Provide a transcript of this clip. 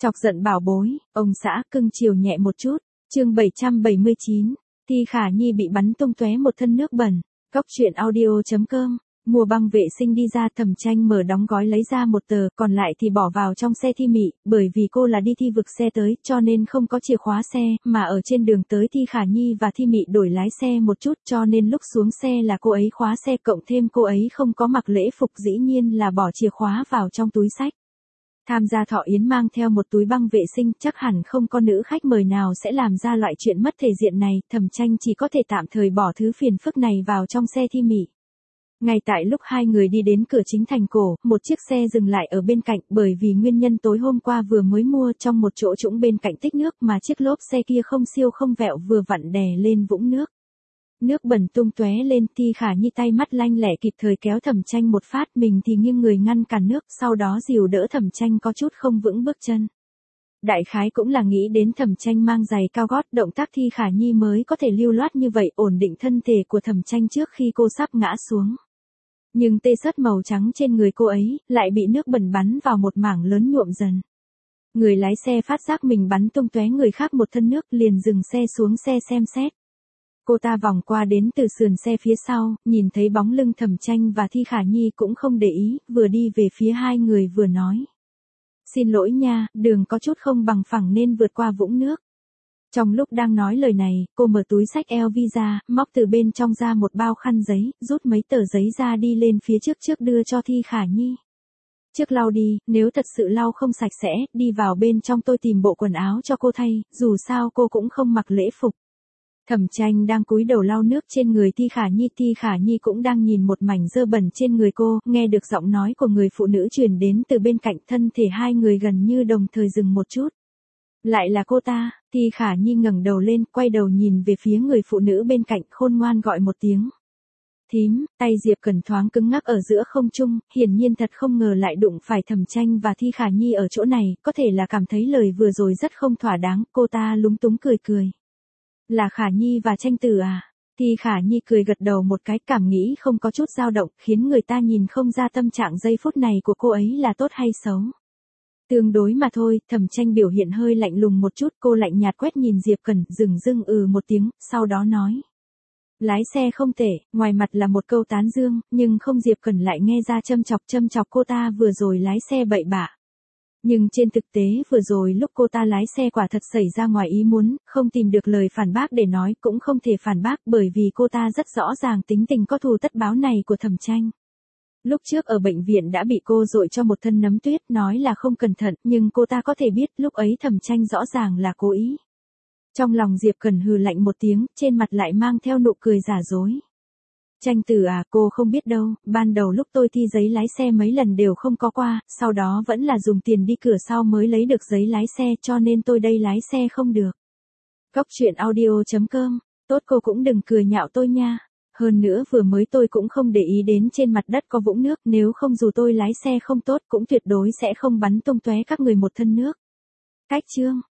Chọc giận bảo bối, ông xã cưng chiều nhẹ một chút. Chương 779, Thi Khả Nhi bị bắn tung tóe một thân nước bẩn. Cóc truyện audio.com. Mua băng vệ sinh đi ra, Thẩm Tranh mở đóng gói lấy ra một tờ, còn lại thì bỏ vào trong xe Thi Mị, bởi vì cô là đi thi vực xe tới, cho nên không có chìa khóa xe, mà ở trên đường tới Thi Khả Nhi và Thi Mị đổi lái xe một chút, cho nên lúc xuống xe là cô ấy khóa xe, cộng thêm cô ấy không có mặc lễ phục, dĩ nhiên là bỏ chìa khóa vào trong túi xách. Tham gia thọ yến mang theo một túi băng vệ sinh, chắc hẳn không có nữ khách mời nào sẽ làm ra loại chuyện mất thể diện này, Thẩm Tranh chỉ có thể tạm thời bỏ thứ phiền phức này vào trong xe Thi Mị. Ngay tại lúc hai người đi đến cửa chính thành cổ, một chiếc xe dừng lại ở bên cạnh, bởi vì nguyên nhân tối hôm qua vừa mới mua trong một chỗ trũng bên cạnh tích nước, mà chiếc lốp xe kia không siêu không vẹo vừa vặn đè lên vũng nước. Nước bẩn tung tóe lên, Thi Khả Nhi tay mắt lanh lẹ kịp thời kéo Thẩm Tranh một phát, mình thì nghiêng người ngăn cản nước, sau đó dìu đỡ Thẩm Tranh có chút không vững bước chân. Đại khái cũng là nghĩ đến Thẩm Tranh mang giày cao gót, động tác Thi Khả Nhi mới có thể lưu loát như vậy, ổn định thân thể của Thẩm Tranh trước khi cô sắp ngã xuống. Nhưng tê sất màu trắng trên người cô ấy, lại bị nước bẩn bắn vào một mảng lớn nhuộm dần. Người lái xe phát giác mình bắn tung tóe người khác một thân nước, liền dừng xe xuống xe xem xét. Cô ta vòng qua đến từ sườn xe phía sau, nhìn thấy bóng lưng Thẩm Tranh và Thi Khả Nhi cũng không để ý, vừa đi về phía hai người vừa nói. Xin lỗi nha, đường có chút không bằng phẳng nên vượt qua vũng nước. Trong lúc đang nói lời này, cô mở túi xách LV ra, móc từ bên trong ra một bao khăn giấy, rút mấy tờ giấy ra đi lên phía trước đưa cho Thi Khả Nhi. Trước lau đi, nếu thật sự lau không sạch sẽ, đi vào bên trong tôi tìm bộ quần áo cho cô thay, dù sao cô cũng không mặc lễ phục. Thẩm Tranh đang cúi đầu lau nước trên người Thi Khả Nhi cũng đang nhìn một mảnh dơ bẩn trên người cô, nghe được giọng nói của người phụ nữ truyền đến từ bên cạnh, thân thể hai người gần như đồng thời dừng một chút. Lại là cô ta, Thi Khả Nhi ngẩng đầu lên, quay đầu nhìn về phía người phụ nữ bên cạnh, khôn ngoan gọi một tiếng. Thím, tay Diệp Cẩn thoáng cứng ngắc ở giữa không trung, hiển nhiên thật không ngờ lại đụng phải Thẩm Tranh và Thi Khả Nhi ở chỗ này, có thể là cảm thấy lời vừa rồi rất không thỏa đáng, cô ta lúng túng cười. Là Khả Nhi và Tranh Tử à? Thi Khả Nhi cười gật đầu một cái, cảm nghĩ không có chút dao động, khiến người ta nhìn không ra tâm trạng giây phút này của cô ấy là tốt hay xấu. Tương đối mà thôi, Thẩm Tranh biểu hiện hơi lạnh lùng một chút, cô lạnh nhạt quét nhìn Diệp Cẩn, dừng một tiếng, sau đó nói. Lái xe không tệ, ngoài mặt là một câu tán dương, nhưng không, Diệp Cẩn lại nghe ra châm chọc cô ta vừa rồi lái xe bậy bạ. Nhưng trên thực tế vừa rồi lúc cô ta lái xe quả thật xảy ra ngoài ý muốn, không tìm được lời phản bác để nói, cũng không thể phản bác bởi vì cô ta rất rõ ràng tính tình có thù tất báo này của Thẩm Tranh. Lúc trước ở bệnh viện đã bị cô dội cho một thân nấm tuyết, nói là không cẩn thận, nhưng cô ta có thể biết lúc ấy Thẩm Tranh rõ ràng là cố ý. Trong lòng Diệp Cẩn hừ lạnh một tiếng, trên mặt lại mang theo nụ cười giả dối. Tranh Tử à, cô không biết đâu, ban đầu lúc tôi thi giấy lái xe mấy lần đều không có qua, sau đó vẫn là dùng tiền đi cửa sau mới lấy được giấy lái xe, cho nên tôi đây lái xe không được. Cóc truyện audio.com, tốt cô cũng đừng cười nhạo tôi nha. Hơn nữa vừa mới tôi cũng không để ý đến trên mặt đất có vũng nước, nếu không dù tôi lái xe không tốt cũng tuyệt đối sẽ không bắn tung tóe các người một thân nước. Cách chương.